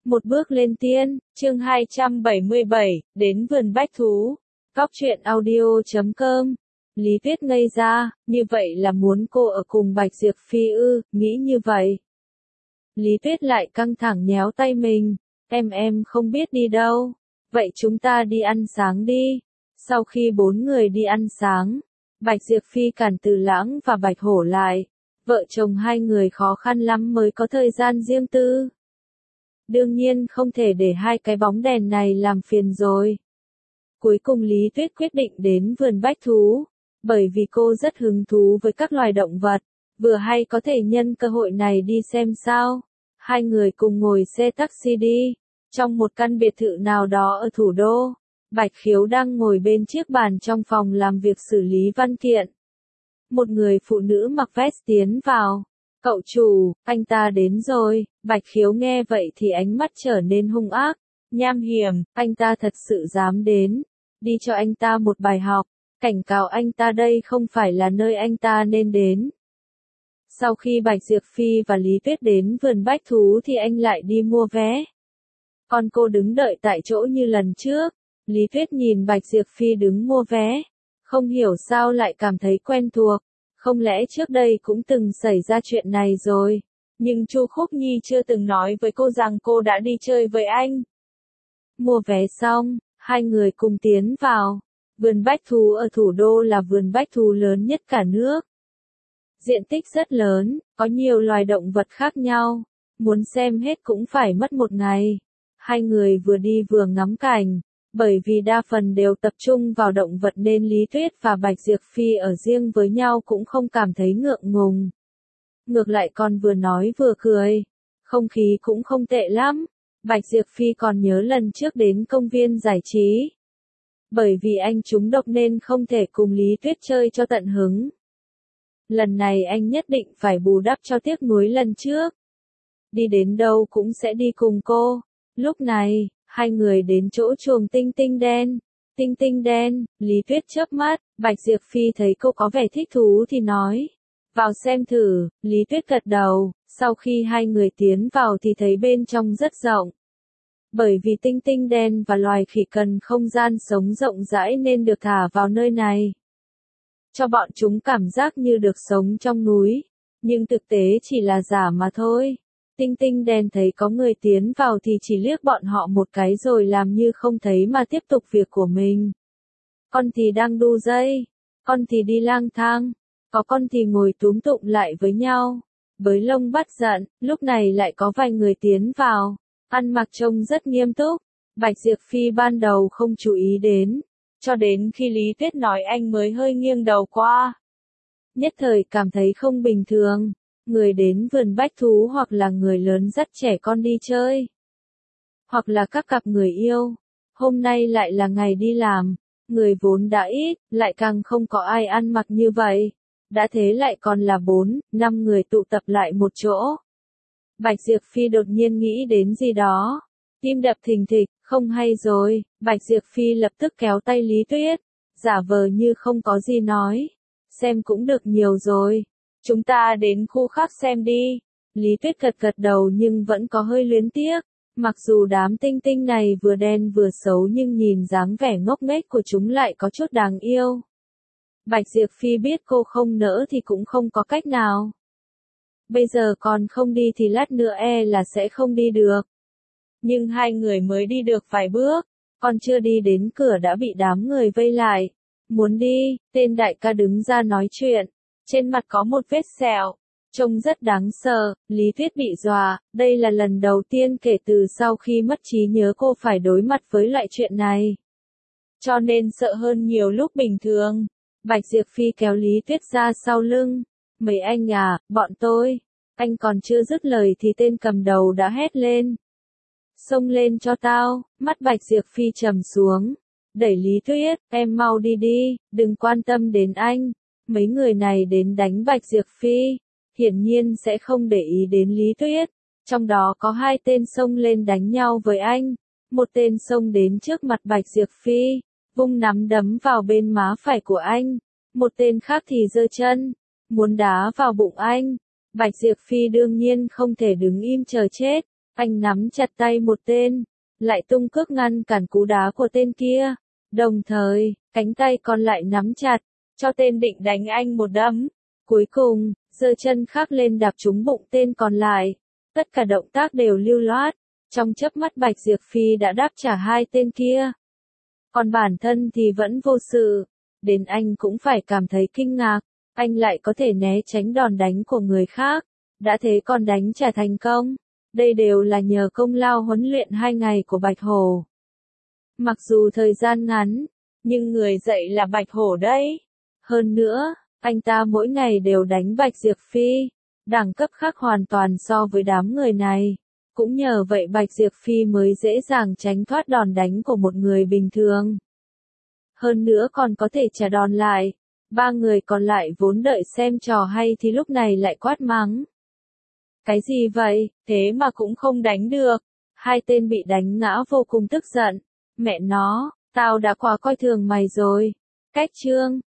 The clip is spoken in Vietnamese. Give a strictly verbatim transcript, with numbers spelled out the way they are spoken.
Một bước lên tiên, chương hai trăm bảy mươi bảy, đến vườn bách thú. Góc truyện audio chấm com. Lý Tuyết ngây ra, như vậy là muốn cô ở cùng Bạch Diệp Phi ư, nghĩ như vậy. Lý Tuyết lại căng thẳng nhéo tay mình, em em không biết đi đâu, vậy chúng ta đi ăn sáng đi. Sau khi bốn người đi ăn sáng, Bạch Diệp Phi cản Từ Lãng và Bạch Hổ lại, vợ chồng hai người khó khăn lắm mới có thời gian riêng tư. Đương nhiên không thể để hai cái bóng đèn này làm phiền rồi. Cuối cùng Lý Tuyết quyết định đến vườn bách thú, bởi vì cô rất hứng thú với các loài động vật, vừa hay có thể nhân cơ hội này đi xem sao. Hai người cùng ngồi xe taxi đi, trong một căn biệt thự nào đó ở thủ đô. Bạch Khiếu đang ngồi bên chiếc bàn trong phòng làm việc xử lý văn kiện. Một người phụ nữ mặc vest tiến vào. Cậu chủ, anh ta đến rồi. Bạch Khiếu nghe vậy thì ánh mắt trở nên hung ác, nham hiểm, anh ta thật sự dám đến. Đi cho anh ta một bài học, cảnh cáo anh ta đây không phải là nơi anh ta nên đến. Sau khi Bạch Diệp Phi và Lý Tuyết đến vườn bách thú thì anh lại đi mua vé. Còn cô đứng đợi tại chỗ như lần trước. Lý Tuyết nhìn Bạch Diệp Phi đứng mua vé, không hiểu sao lại cảm thấy quen thuộc. Không lẽ trước đây cũng từng xảy ra chuyện này rồi, nhưng Chu Khúc Nhi chưa từng nói với cô rằng cô đã đi chơi với anh. Mua vé xong, hai người cùng tiến vào. Vườn bách thú ở thủ đô là vườn bách thú lớn nhất cả nước. Diện tích rất lớn, có nhiều loài động vật khác nhau, muốn xem hết cũng phải mất một ngày. Hai người vừa đi vừa ngắm cảnh. Bởi vì đa phần đều tập trung vào động vật nên Lý Tuyết và Bạch Diệp Phi ở riêng với nhau cũng không cảm thấy ngượng ngùng. Ngược lại còn vừa nói vừa cười. Không khí cũng không tệ lắm. Bạch Diệp Phi còn nhớ lần trước đến công viên giải trí. Bởi vì anh trúng độc nên không thể cùng Lý Tuyết chơi cho tận hứng. Lần này anh nhất định phải bù đắp cho tiếc nuối lần trước. Đi đến đâu cũng sẽ đi cùng cô. Lúc này, hai người đến chỗ chuồng Tinh Tinh đen. Tinh Tinh đen, Lý Tuyết chớp mắt, Bạch Diệp Phi thấy cô có vẻ thích thú thì nói. Vào xem thử, Lý Tuyết gật đầu, sau khi hai người tiến vào thì thấy bên trong rất rộng. Bởi vì Tinh Tinh đen và loài khỉ cần không gian sống rộng rãi nên được thả vào nơi này. Cho bọn chúng cảm giác như được sống trong núi, nhưng thực tế chỉ là giả mà thôi. Tinh Tinh đen thấy có người tiến vào thì chỉ liếc bọn họ một cái rồi làm như không thấy mà tiếp tục việc của mình. Con thì đang đu dây, con thì đi lang thang, có con thì ngồi túm tụm lại với nhau. Bới lông bắt giận, lúc này lại có vài người tiến vào, ăn mặc trông rất nghiêm túc. Bạch Diệp Phi ban đầu không chú ý đến, cho đến khi Lý Tuyết nói anh mới hơi nghiêng đầu qua. Nhất thời cảm thấy không bình thường. Người đến vườn bách thú hoặc là người lớn dắt trẻ con đi chơi, hoặc là các cặp người yêu. Hôm nay lại là ngày đi làm, người vốn đã ít, lại càng không có ai ăn mặc như vậy. Đã thế lại còn là bốn, năm người tụ tập lại một chỗ. Bạch Diệp Phi đột nhiên nghĩ đến gì đó. Tim đập thình thịch, không hay rồi. Bạch Diệp Phi lập tức kéo tay Lý Tuyết, giả vờ như không có gì nói. Xem cũng được nhiều rồi. Chúng ta đến khu khác xem đi. Lý Tuyết gật gật đầu nhưng vẫn có hơi luyến tiếc. Mặc dù đám tinh tinh này vừa đen vừa xấu nhưng nhìn dáng vẻ ngốc nghếch của chúng lại có chút đáng yêu. Bạch Diệp Phi biết cô không nỡ thì cũng không có cách nào. Bây giờ còn không đi thì lát nữa e là sẽ không đi được. Nhưng hai người mới đi được vài bước, còn chưa đi đến cửa đã bị đám người vây lại. Muốn đi, tên đại ca đứng ra nói chuyện. Trên mặt có một vết sẹo, trông rất đáng sợ. Lý Tuyết bị dọa, đây là lần đầu tiên kể từ sau khi mất trí nhớ cô phải đối mặt với loại chuyện này. Cho nên sợ hơn nhiều lúc bình thường. Bạch Diệp Phi kéo Lý Tuyết ra sau lưng. Mấy anh à, bọn tôi. Anh còn chưa dứt lời thì tên cầm đầu đã hét lên. Xông lên cho tao. Mắt Bạch Diệp Phi trầm xuống. Đẩy Lý Tuyết, em mau đi đi, đừng quan tâm đến anh. Mấy người này đến đánh Bạch Diệp Phi, hiển nhiên sẽ không để ý đến Lý Tuyết. Trong đó có hai tên xông lên đánh nhau với anh. Một tên xông đến trước mặt Bạch Diệp Phi, vung nắm đấm vào bên má phải của anh. Một tên khác thì giơ chân, muốn đá vào bụng anh. Bạch Diệp Phi đương nhiên không thể đứng im chờ chết. Anh nắm chặt tay một tên, lại tung cước ngăn cản cú đá của tên kia. Đồng thời, cánh tay còn lại nắm chặt, cho tên định đánh anh một đấm. Cuối cùng, giơ chân khác lên đạp trúng bụng tên còn lại. Tất cả động tác đều lưu loát. Trong chớp mắt Bạch Diệp Phi đã đáp trả hai tên kia. Còn bản thân thì vẫn vô sự. Đến anh cũng phải cảm thấy kinh ngạc. Anh lại có thể né tránh đòn đánh của người khác. Đã thế còn đánh trả thành công. Đây đều là nhờ công lao huấn luyện hai ngày của Bạch Hổ. Mặc dù thời gian ngắn, nhưng người dạy là Bạch Hổ đấy. Hơn nữa, anh ta mỗi ngày đều đánh Bạch Diệp Phi. Đẳng cấp khác hoàn toàn so với đám người này. Cũng nhờ vậy Bạch Diệp Phi mới dễ dàng tránh thoát đòn đánh của một người bình thường. Hơn nữa còn có thể trả đòn lại. Ba người còn lại vốn đợi xem trò hay thì lúc này lại quát mắng. Cái gì vậy, thế mà cũng không đánh được. Hai tên bị đánh ngã vô cùng tức giận. Mẹ nó, tao đã quá coi thường mày rồi. Cách chương